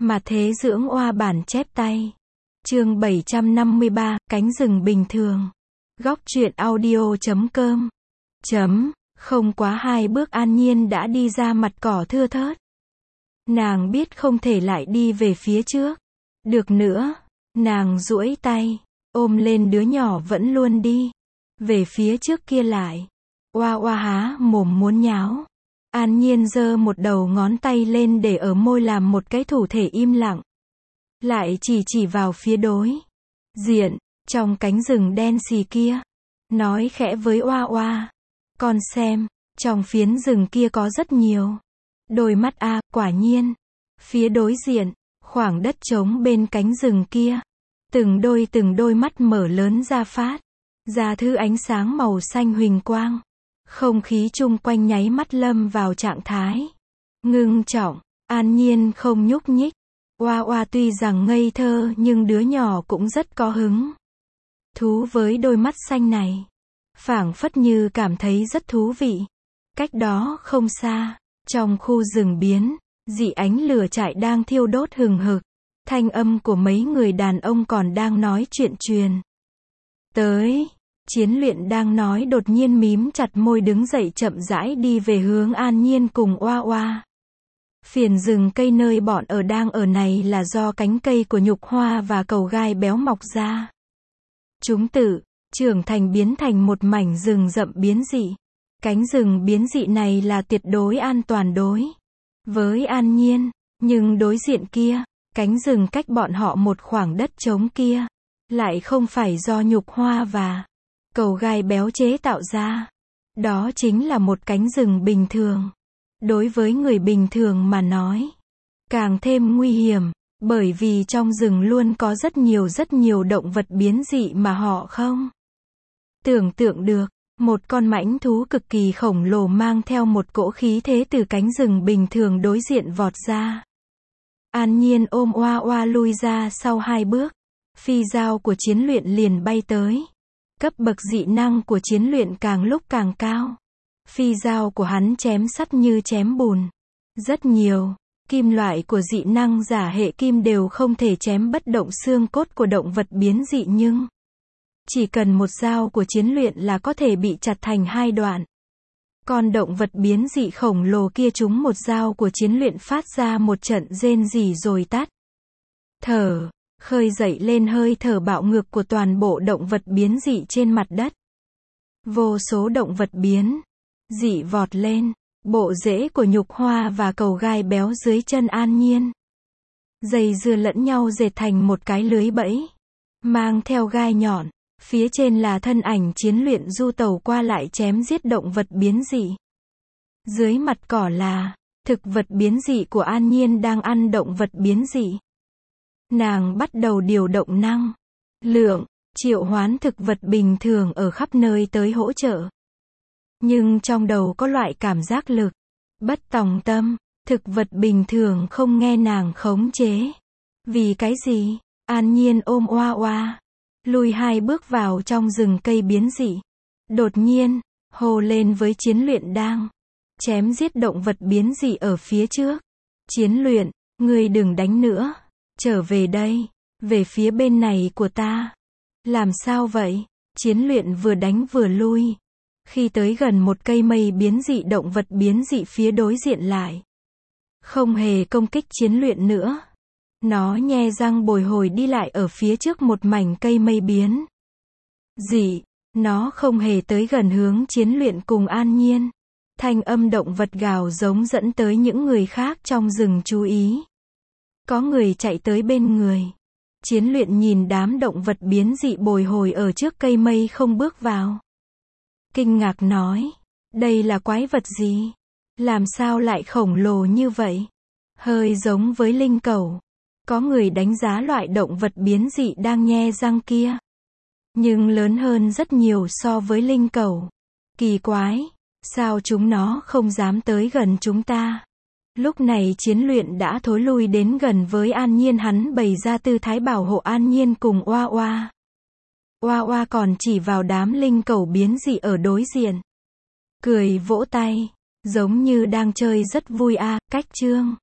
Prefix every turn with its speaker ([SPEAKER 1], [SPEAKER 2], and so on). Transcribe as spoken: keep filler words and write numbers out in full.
[SPEAKER 1] Mà thế dưỡng oa bản chép tay. Chương bảy trăm năm mươi ba, cánh rừng bình thường. Góc truyện audio chấm com. Chấm, không quá hai bước An Nhiên đã đi ra mặt cỏ thưa thớt. Nàng biết không thể lại đi về phía trước. Được nữa, nàng duỗi tay, ôm lên đứa nhỏ vẫn luôn đi. Về phía trước kia lại. Oa oa há mồm muốn nháo. An Nhiên giơ một đầu ngón tay lên để ở môi làm một cái thủ thể im lặng. Lại chỉ chỉ vào phía đối diện, trong cánh rừng đen xì kia. Nói khẽ với oa oa. Con xem, trong phiến rừng kia có rất nhiều đôi mắt a, à, quả nhiên. Phía đối diện, khoảng đất trống bên cánh rừng kia. Từng đôi từng đôi mắt mở lớn ra phát ra thứ ánh sáng màu xanh huỳnh quang. Không khí chung quanh nháy mắt lâm vào trạng thái ngưng trọng. An Nhiên không nhúc nhích. Oa oa tuy rằng ngây thơ nhưng đứa nhỏ cũng rất có hứng thú với đôi mắt xanh này. Phảng phất như cảm thấy rất thú vị. Cách đó không xa, trong khu rừng biến, dị ánh lửa trại đang thiêu đốt hừng hực. Thanh âm của mấy người đàn ông còn đang nói chuyện truyền tới. Chiến luyện đang nói đột nhiên mím chặt môi đứng dậy chậm rãi đi về hướng An Nhiên cùng oa oa. Phiền rừng cây nơi bọn ở đang ở này là do cánh cây của nhục hoa và cầu gai béo mọc ra. Chúng tự trưởng thành biến thành một mảnh rừng rậm biến dị. Cánh rừng biến dị này là tuyệt đối an toàn đối với An Nhiên, nhưng đối diện kia, cánh rừng cách bọn họ một khoảng đất trống kia, lại không phải do nhục hoa và cầu gai béo chế tạo ra. Đó chính là một cánh rừng bình thường. Đối với người bình thường mà nói, càng thêm nguy hiểm, bởi vì trong rừng luôn có rất nhiều rất nhiều động vật biến dị mà họ không tưởng tượng được. Một con mãnh thú cực kỳ khổng lồ mang theo một cỗ khí thế từ cánh rừng bình thường đối diện vọt ra. An Nhiên ôm oa oa lui ra sau hai bước. Phi dao của chiến luyện liền bay tới. Cấp bậc dị năng của chiến luyện càng lúc càng cao. Phi dao của hắn chém sắt như chém bùn. Rất nhiều kim loại của dị năng giả hệ kim đều không thể chém bất động xương cốt của động vật biến dị, nhưng chỉ cần một dao của chiến luyện là có thể bị chặt thành hai đoạn. Con động vật biến dị khổng lồ kia trúng một dao của chiến luyện phát ra một trận rên rỉ rồi tắt thở, khơi dậy lên hơi thở bạo ngược của toàn bộ động vật biến dị trên mặt đất. Vô số động vật biến dị vọt lên, bộ rễ của nhục hoa và cầu gai béo dưới chân An Nhiên dây dưa lẫn nhau dệt thành một cái lưới bẫy, mang theo gai nhọn. Phía trên là thân ảnh chiến luyện du tàu qua lại chém giết động vật biến dị. Dưới mặt cỏ là thực vật biến dị của An Nhiên đang ăn động vật biến dị. Nàng bắt đầu điều động năng lượng, triệu hoán thực vật bình thường ở khắp nơi tới hỗ trợ. Nhưng trong đầu có loại cảm giác lực bất tòng tâm, thực vật bình thường không nghe nàng khống chế. Vì cái gì? An Nhiên ôm oa oa, lùi hai bước vào trong rừng cây biến dị. Đột nhiên, hô lên với chiến luyện đang chém giết động vật biến dị ở phía trước. Chiến luyện, ngươi đừng đánh nữa. Trở về đây, về phía bên này của ta. Làm sao vậy? Chiến luyện vừa đánh vừa lui. Khi tới gần một cây mây biến dị, động vật biến dị phía đối diện lại không hề công kích chiến luyện nữa. Nó nhe răng bồi hồi đi lại ở phía trước một mảnh cây mây biến dị. Nó không hề tới gần hướng chiến luyện cùng An Nhiên. Thanh âm động vật gào giống dẫn tới những người khác trong rừng chú ý. Có người chạy tới bên người. Chiến luyện nhìn đám động vật biến dị bồi hồi ở trước cây mây không bước vào. Kinh ngạc nói, đây là quái vật gì? Làm sao lại khổng lồ như vậy? Hơi giống với linh cẩu. Có người đánh giá loại động vật biến dị đang nhe răng kia, nhưng lớn hơn rất nhiều so với linh cẩu. Kỳ quái, sao chúng nó không dám tới gần chúng ta? Lúc này chiến luyện đã thối lui đến gần với An Nhiên, hắn bày ra tư thái bảo hộ An Nhiên cùng oa oa. Oa oa còn chỉ vào đám linh cẩu biến dị ở đối diện. Cười vỗ tay, giống như đang chơi rất vui a, cách chương